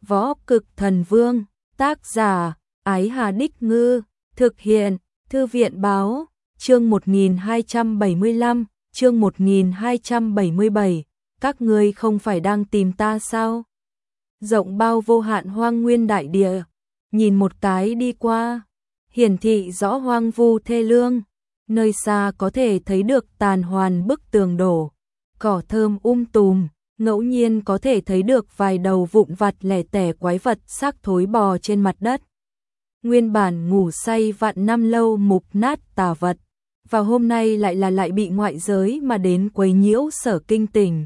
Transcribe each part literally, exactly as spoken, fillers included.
Võ Cực Thần Vương, tác giả, Ái Hà Đích Ngư, thực hiện, Thư viện Báo, chương một nghìn hai trăm bảy mươi lăm, chương một nghìn hai trăm bảy mươi bảy, các ngươi không phải đang tìm ta sao? Rộng bao vô hạn hoang nguyên đại địa, nhìn một cái đi qua, hiển thị rõ hoang vu thê lương, nơi xa có thể thấy được tàn hoàn bức tường đổ, cỏ thơm um tùm, ngẫu nhiên có thể thấy được vài đầu vụn vặt lẻ tẻ quái vật xác thối bò trên mặt đất. Nguyên bản ngủ say vạn năm lâu mục nát tà vật, và hôm nay lại là lại bị ngoại giới mà đến quấy nhiễu Sở Kinh tỉnh.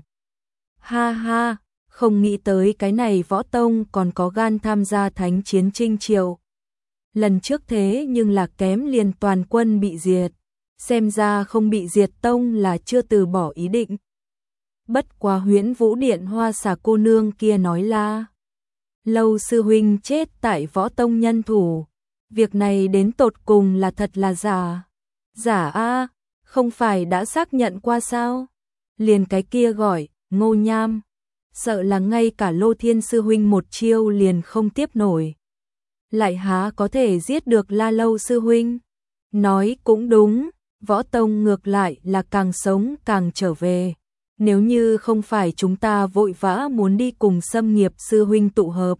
Ha ha, không nghĩ tới cái này Võ Tông còn có gan tham gia thánh chiến Trinh Triệu. Lần trước thế nhưng là kém liền toàn quân bị diệt, xem ra không bị diệt tông là chưa từ bỏ ý định. Bất quá Huyễn Vũ Điện Hoa Xà cô nương kia nói là Lâu sư huynh chết tại Võ Tông nhân thủ, việc này đến tột cùng là thật là giả. Giả a, không phải đã xác nhận qua sao? Liền cái kia gọi Ngô Nham, sợ là ngay cả Lô Thiên sư huynh một chiêu liền không tiếp nổi. Lại há có thể giết được La Lâu sư huynh? Nói cũng đúng, Võ Tông ngược lại là càng sống càng trở về. Nếu như không phải chúng ta vội vã muốn đi cùng Xâm Nghiệp sư huynh tụ hợp,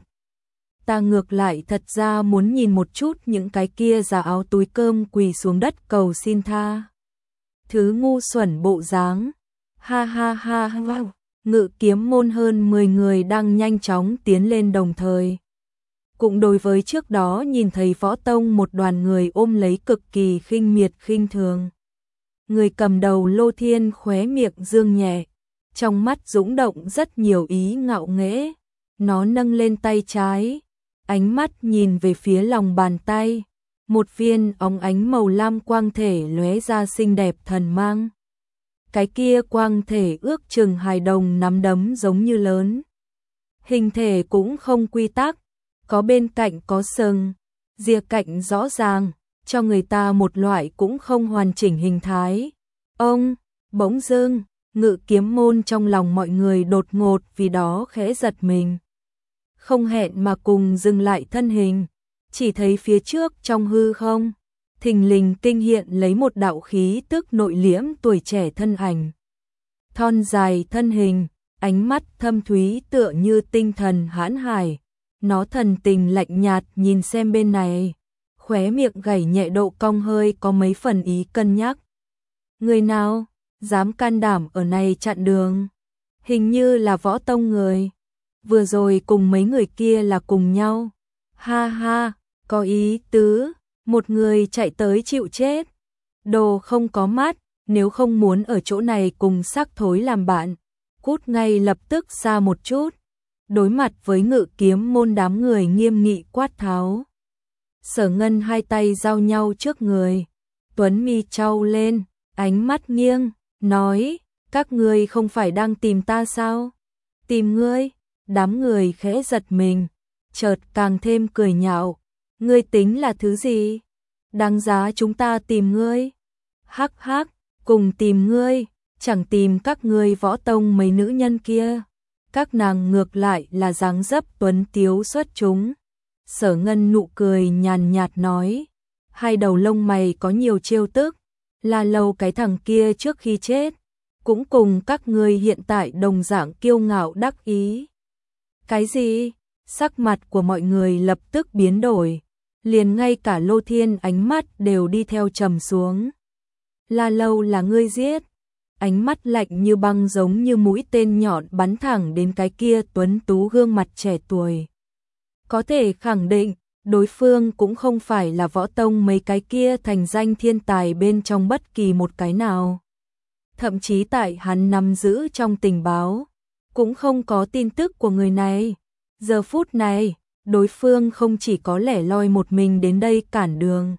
ta ngược lại thật ra muốn nhìn một chút những cái kia giả áo túi cơm quỳ xuống đất cầu xin tha. Thứ ngu xuẩn bộ dáng. Ha ha ha ha. Ngự kiếm môn hơn mười người đang nhanh chóng tiến lên đồng thời. Cũng đối với trước đó nhìn thấy Võ Tông một đoàn người ôm lấy cực kỳ khinh miệt khinh thường. Người cầm đầu Lô Thiên khóe miệng dương nhẹ, trong mắt dũng động rất nhiều ý ngạo nghễ. Nó nâng lên tay trái, ánh mắt nhìn về phía lòng bàn tay, một viên óng ánh màu lam quang thể lóe ra xinh đẹp thần mang. Cái kia quang thể ước chừng hài đồng nắm đấm giống như lớn. Hình thể cũng không quy tắc, có bên cạnh có sừng, rìa cạnh rõ ràng, cho người ta một loại cũng không hoàn chỉnh hình thái. Ông, bỗng dưng, Ngự kiếm môn trong lòng mọi người đột ngột vì đó khẽ giật mình. Không hẹn mà cùng dừng lại thân hình, chỉ thấy phía trước trong hư không, thình lình kinh hiện lấy một đạo khí tức nội liễm tuổi trẻ thân ảnh. Thon dài thân hình, ánh mắt thâm thúy tựa như tinh thần hãn hải, nó thần tình lạnh nhạt nhìn xem bên này, khóe miệng gảy nhẹ độ cong hơi có mấy phần ý cân nhắc. Người nào dám can đảm ở này chặn đường? Hình như là Võ Tông người. Vừa rồi cùng mấy người kia là cùng nhau. Ha ha, có ý tứ, một người chạy tới chịu chết. Đồ không có mắt, nếu không muốn ở chỗ này cùng xác thối làm bạn, cút ngay lập tức xa một chút. Đối mặt với Ngự kiếm môn đám người nghiêm nghị quát tháo. Sở Ngân hai tay giao nhau trước người, tuấn mi chau lên, ánh mắt nghiêng, nói, các ngươi không phải đang tìm ta sao? Tìm ngươi? Đám người khẽ giật mình, chợt càng thêm cười nhạo, ngươi tính là thứ gì? Đáng giá chúng ta tìm ngươi? Hắc hắc, cùng tìm ngươi, chẳng tìm các ngươi Võ Tông mấy nữ nhân kia. Các nàng ngược lại là dáng dấp tuấn tiếu xuất chúng. Sở Ngân nụ cười nhàn nhạt nói, hai đầu lông mày có nhiều trêu tức, là lâu cái thằng kia trước khi chết, cũng cùng các ngươi hiện tại đồng dạng kiêu ngạo đắc ý. Cái gì? Sắc mặt của mọi người lập tức biến đổi, liền ngay cả Lô Thiên ánh mắt đều đi theo trầm xuống. La Lâu là ngươi giết? Ánh mắt lạnh như băng giống như mũi tên nhọn bắn thẳng đến cái kia tuấn tú gương mặt trẻ tuổi. Có thể khẳng định, đối phương cũng không phải là Võ Tông mấy cái kia thành danh thiên tài bên trong bất kỳ một cái nào. Thậm chí tại hắn nắm giữ trong tình báo, cũng không có tin tức của người này. Giờ phút này, đối phương không chỉ có lẻ loi một mình đến đây cản đường,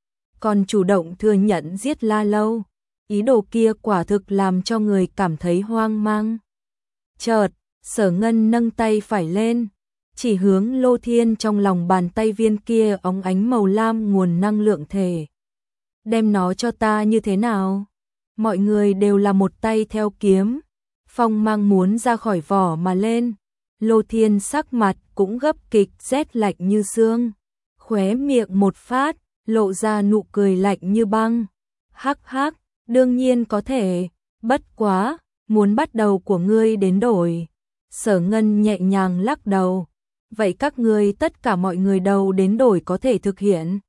còn chủ động thừa nhận giết La Lâu. Ý đồ kia quả thực làm cho người cảm thấy hoang mang. Chợt, Sở Ngân nâng tay phải lên, chỉ hướng Lô Thiên trong lòng bàn tay viên kia óng ánh màu lam nguồn năng lượng thể. Đem nó cho ta như thế nào? Mọi người đều là một tay theo kiếm, phong mang muốn ra khỏi vỏ mà lên. Lô Thiên sắc mặt cũng gấp kịch rét lạnh như xương, khóe miệng một phát, lộ ra nụ cười lạnh như băng. Hắc hắc, đương nhiên có thể, bất quá, muốn bắt đầu của ngươi đến đổi. Sở Ngân nhẹ nhàng lắc đầu. Vậy các ngươi tất cả mọi người đầu đến đổi có thể thực hiện.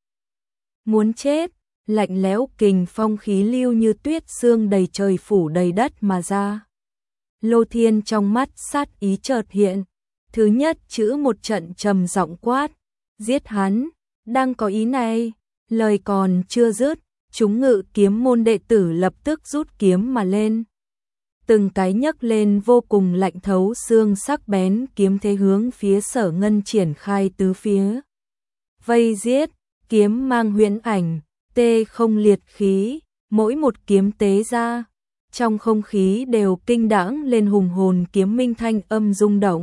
Muốn chết, lạnh lẽo kình phong khí lưu như tuyết sương đầy trời phủ đầy đất mà ra. Lô Thiên trong mắt sát ý chợt hiện. Thứ nhất chữ một trận trầm giọng quát. Giết hắn, đang có ý này. Lời còn chưa dứt, chúng ngự kiếm môn đệ tử lập tức rút kiếm mà lên. Từng cái nhấc lên vô cùng lạnh thấu xương sắc bén kiếm thế hướng phía Sở Ngân triển khai tứ phía. Vây giết, kiếm mang huyễn ảnh, tê không liệt khí, mỗi một kiếm tế ra. Trong không khí đều kinh đãng lên hùng hồn kiếm minh thanh âm rung động.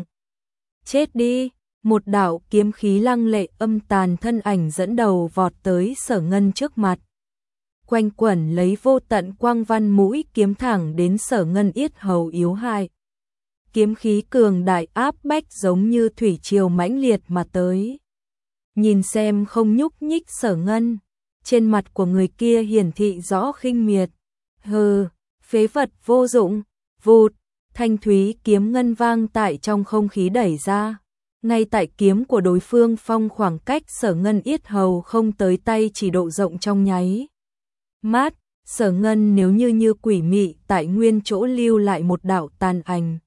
Chết đi, một đạo kiếm khí lăng lệ âm tàn thân ảnh dẫn đầu vọt tới Sở Ngân trước mặt. Quanh quẩn lấy vô tận quang văn mũi kiếm thẳng đến Sở Ngân yết hầu yếu hại. Kiếm khí cường đại áp bách giống như thủy triều mãnh liệt mà tới. Nhìn xem không nhúc nhích Sở Ngân, trên mặt của người kia hiển thị rõ khinh miệt. Hừ, phế vật vô dụng, vụt, thanh thúy kiếm ngân vang tại trong không khí đẩy ra. Ngay tại kiếm của đối phương phong khoảng cách Sở Ngân yết hầu không tới tay chỉ độ rộng trong nháy mắt, Sở Ngân nếu như như quỷ mị tại nguyên chỗ lưu lại một đạo tàn ảnh.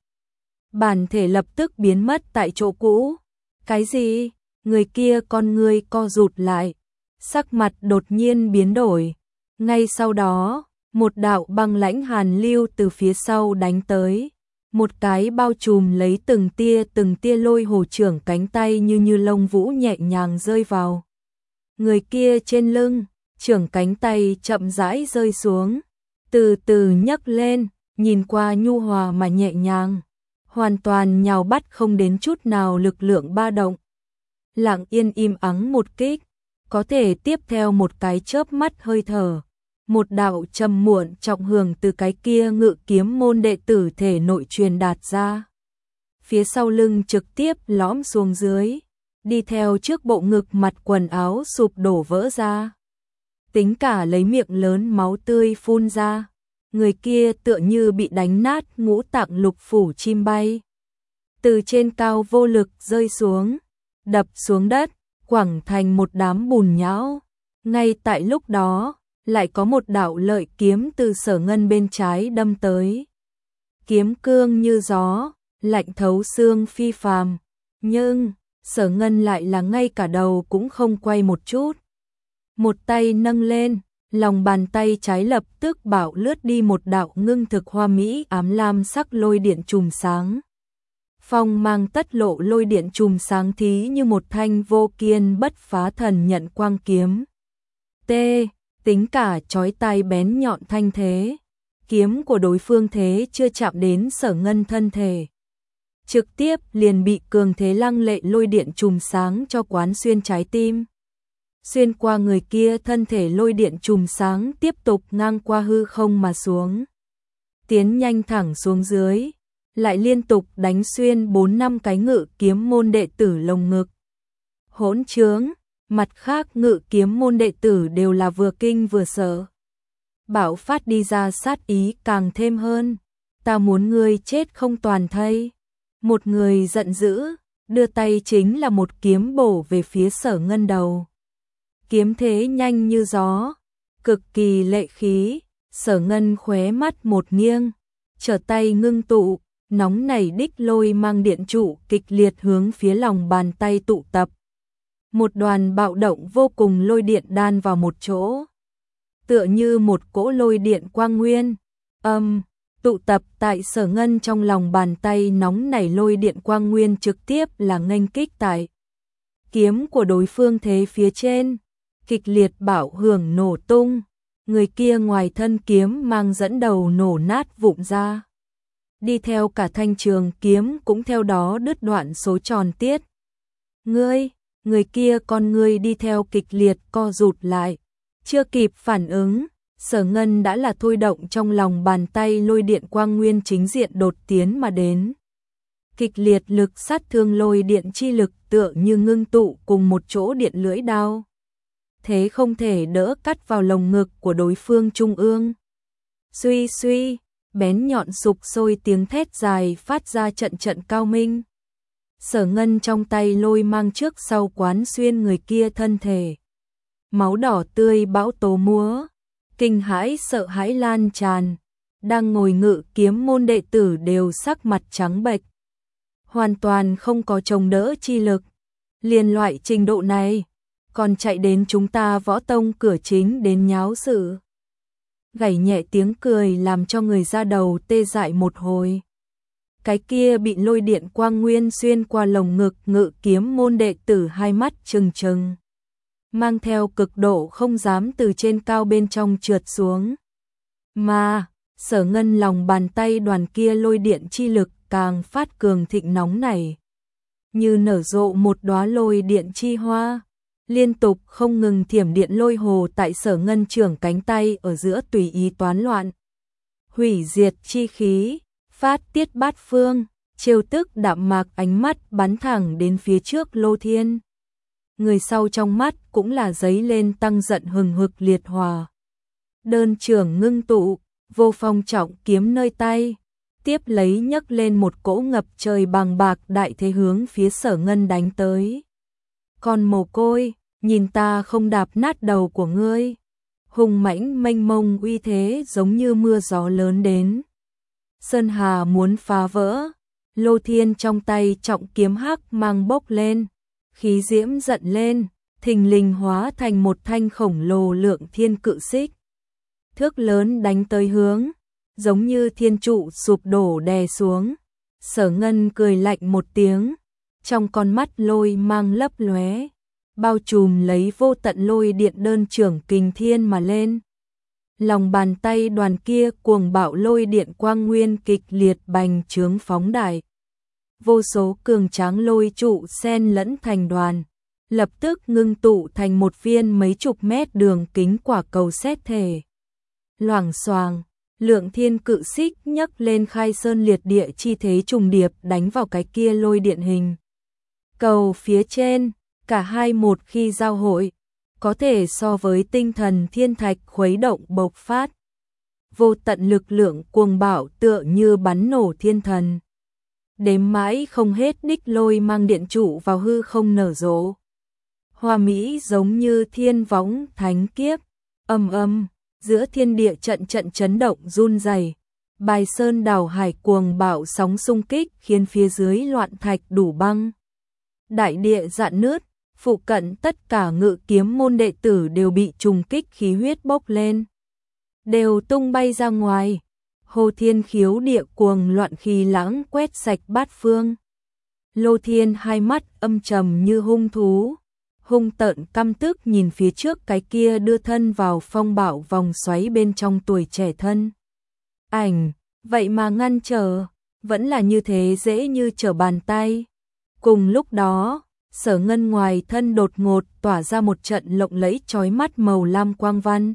Bản thể lập tức biến mất tại chỗ cũ. Cái gì? Người kia con ngươi co rụt lại, sắc mặt đột nhiên biến đổi. Ngay sau đó, một đạo băng lãnh hàn lưu từ phía sau đánh tới. Một cái bao trùm lấy từng tia từng tia lôi hồ trưởng cánh tay như như lông vũ nhẹ nhàng rơi vào người kia trên lưng. Trưởng cánh tay chậm rãi rơi xuống, từ từ nhấc lên, nhìn qua nhu hòa mà nhẹ nhàng, hoàn toàn nhào bắt không đến chút nào lực lượng ba động. Lặng yên im ắng một kích, có thể tiếp theo một cái chớp mắt hơi thở, một đạo trầm muộn trọng hưởng từ cái kia ngự kiếm môn đệ tử thể nội truyền đạt ra. Phía sau lưng trực tiếp lõm xuống dưới, đi theo trước bộ ngực mặt quần áo sụp đổ vỡ ra. Tính cả lấy miệng lớn máu tươi phun ra, người kia tựa như bị đánh nát ngũ tạng lục phủ chim bay. Từ trên cao vô lực rơi xuống, đập xuống đất, quẳng thành một đám bùn nhão. Ngay tại lúc đó, lại có một đạo lợi kiếm từ Sở Ngân bên trái đâm tới. Kiếm cương như gió, lạnh thấu xương phi phàm, nhưng Sở Ngân lại là ngay cả đầu cũng không quay một chút. Một tay nâng lên, lòng bàn tay trái lập tức bảo lướt đi một đạo ngưng thực hoa mỹ ám lam sắc lôi điện chùm sáng. Phong mang tất lộ lôi điện chùm sáng thí như một thanh vô kiên bất phá thần nhận quang kiếm. T, tính cả chói tai bén nhọn thanh thế. Kiếm của đối phương thế chưa chạm đến Sở Ngân thân thể. Trực tiếp liền bị cường thế lăng lệ lôi điện chùm sáng cho quán xuyên trái tim. Xuyên qua người kia thân thể lôi điện chùm sáng tiếp tục ngang qua hư không mà xuống. Tiến nhanh thẳng xuống dưới, lại liên tục đánh xuyên bốn năm cái ngự kiếm môn đệ tử lồng ngực. Hỗn trướng, mặt khác ngự kiếm môn đệ tử đều là vừa kinh vừa sợ. Bảo phát đi ra sát ý càng thêm hơn. Ta muốn ngươi chết không toàn thây. Một người giận dữ, đưa tay chính là một kiếm bổ về phía Sở Ngân đầu. Kiếm thế nhanh như gió, cực kỳ lệ khí, Sở Ngân khóe mắt một nghiêng, trở tay ngưng tụ, nóng nảy đích lôi mang điện trụ kịch liệt hướng phía lòng bàn tay tụ tập. Một đoàn bạo động vô cùng lôi điện đan vào một chỗ, tựa như một cỗ lôi điện quang nguyên, âm, tụ tập tại Sở Ngân trong lòng bàn tay nóng nảy lôi điện quang nguyên trực tiếp là nghênh kích tại kiếm của đối phương thế phía trên. Kịch liệt bạo hưởng nổ tung, người kia ngoài thân kiếm mang dẫn đầu nổ nát vụn ra. Đi theo cả thanh trường kiếm cũng theo đó đứt đoạn số tròn tiết. Ngươi, người kia con ngươi đi theo kịch liệt co rụt lại. Chưa kịp phản ứng, Sở Ngân đã là thôi động trong lòng bàn tay lôi điện quang nguyên chính diện đột tiến mà đến. Kịch liệt lực sát thương lôi điện chi lực tựa như ngưng tụ cùng một chỗ điện lưỡi đao. Thế không thể đỡ cắt vào lồng ngực của đối phương trung ương. Suy suy, bén nhọn sục sôi tiếng thét dài phát ra trận trận cao minh. Sở Ngân trong tay lôi mang trước sau quán xuyên người kia thân thể. Máu đỏ tươi bão tố múa, kinh hãi sợ hãi lan tràn. Đang ngồi ngự kiếm môn đệ tử đều sắc mặt trắng bệch. Hoàn toàn không có chống đỡ chi lực. Liền loại trình độ này, còn chạy đến chúng ta võ tông cửa chính đến nháo sự. Gảy nhẹ tiếng cười làm cho người ra đầu tê dại một hồi. Cái kia bị lôi điện quang nguyên xuyên qua lồng ngực ngự kiếm môn đệ tử hai mắt trừng trừng. Mang theo cực độ không dám từ trên cao bên trong trượt xuống. Mà, Sở Ngân lòng bàn tay đoàn kia lôi điện chi lực càng phát cường thịnh nóng này. Như nở rộ một đóa lôi điện chi hoa, liên tục không ngừng thiểm điện lôi hồ tại Sở Ngân trưởng cánh tay ở giữa tùy ý toán loạn. Hủy diệt chi khí, phát tiết bát phương, chiêu tức đạm mạc ánh mắt bắn thẳng đến phía trước Lô Thiên. Người sau trong mắt cũng là giấy lên tăng giận hừng hực liệt hòa. Đơn trưởng ngưng tụ, vô phong trọng kiếm nơi tay, tiếp lấy nhấc lên một cỗ ngập trời bằng bạc đại thế hướng phía Sở Ngân đánh tới. Còn mồ côi, nhìn ta không đạp nát đầu của ngươi. Hùng mãnh mênh mông uy thế giống như mưa gió lớn đến. Sơn hà muốn phá vỡ, Lô Thiên trong tay trọng kiếm hắc mang bốc lên, khí diễm giận lên, thình lình hóa thành một thanh khổng lồ lượng thiên cự xích. Thước lớn đánh tới hướng, giống như thiên trụ sụp đổ đè xuống. Sở Ngân cười lạnh một tiếng, trong con mắt lôi mang lấp lóe, bao trùm lấy vô tận lôi điện đơn trưởng kình thiên mà lên. Lòng bàn tay đoàn kia cuồng bạo lôi điện quang nguyên kịch liệt bành trướng phóng đại. Vô số cường tráng lôi trụ xen lẫn thành đoàn, lập tức ngưng tụ thành một viên mấy chục mét đường kính quả cầu sét thể. Loảng xoàng, lượng thiên cự xích nhấc lên khai sơn liệt địa chi thế trùng điệp đánh vào cái kia lôi điện hình cầu phía trên, cả hai một khi giao hội, có thể so với tinh thần thiên thạch khuấy động bộc phát. Vô tận lực lượng cuồng bạo tựa như bắn nổ thiên thần. Đếm mãi không hết đích lôi mang điện trụ vào hư không nở rộ. Hoa mỹ giống như thiên võng thánh kiếp, âm âm, giữa thiên địa trận trận chấn động run rẩy. Bài sơn đảo hải cuồng bạo sóng xung kích khiến phía dưới loạn thạch đủ băng. Đại địa rạn nứt, phụ cận tất cả ngự kiếm môn đệ tử đều bị trùng kích khí huyết bốc lên, đều tung bay ra ngoài. Hồ thiên khiếu địa cuồng loạn khí lãng quét sạch bát phương. Lô Thiên hai mắt âm trầm như hung thú, hung tợn căm tức nhìn phía trước cái kia đưa thân vào phong bạo vòng xoáy bên trong tuổi trẻ thân. Ảnh, vậy mà ngăn trở, vẫn là như thế dễ như trở bàn tay. Cùng lúc đó, Sở Ngân ngoài thân đột ngột tỏa ra một trận lộng lẫy chói mắt màu lam quang văn.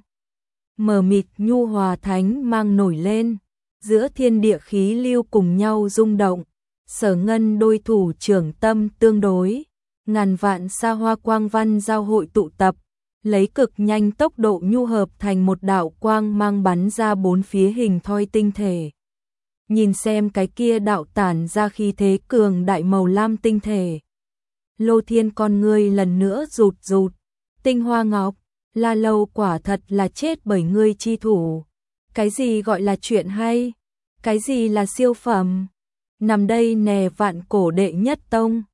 Mờ mịt nhu hòa thánh mang nổi lên, giữa thiên địa khí lưu cùng nhau rung động. Sở Ngân đôi thủ trưởng tâm tương đối, ngàn vạn sa hoa quang văn giao hội tụ tập, lấy cực nhanh tốc độ nhu hợp thành một đạo quang mang bắn ra bốn phía hình thoi tinh thể. Nhìn xem cái kia đạo tản ra khí thế cường đại màu lam tinh thể. Lô Thiên con ngươi lần nữa rụt rụt, tinh hoa ngọc, La Lâu quả thật là chết bởi ngươi chi thủ. Cái gì gọi là chuyện hay? Cái gì là siêu phẩm? Nằm đây nè vạn cổ đệ nhất tông.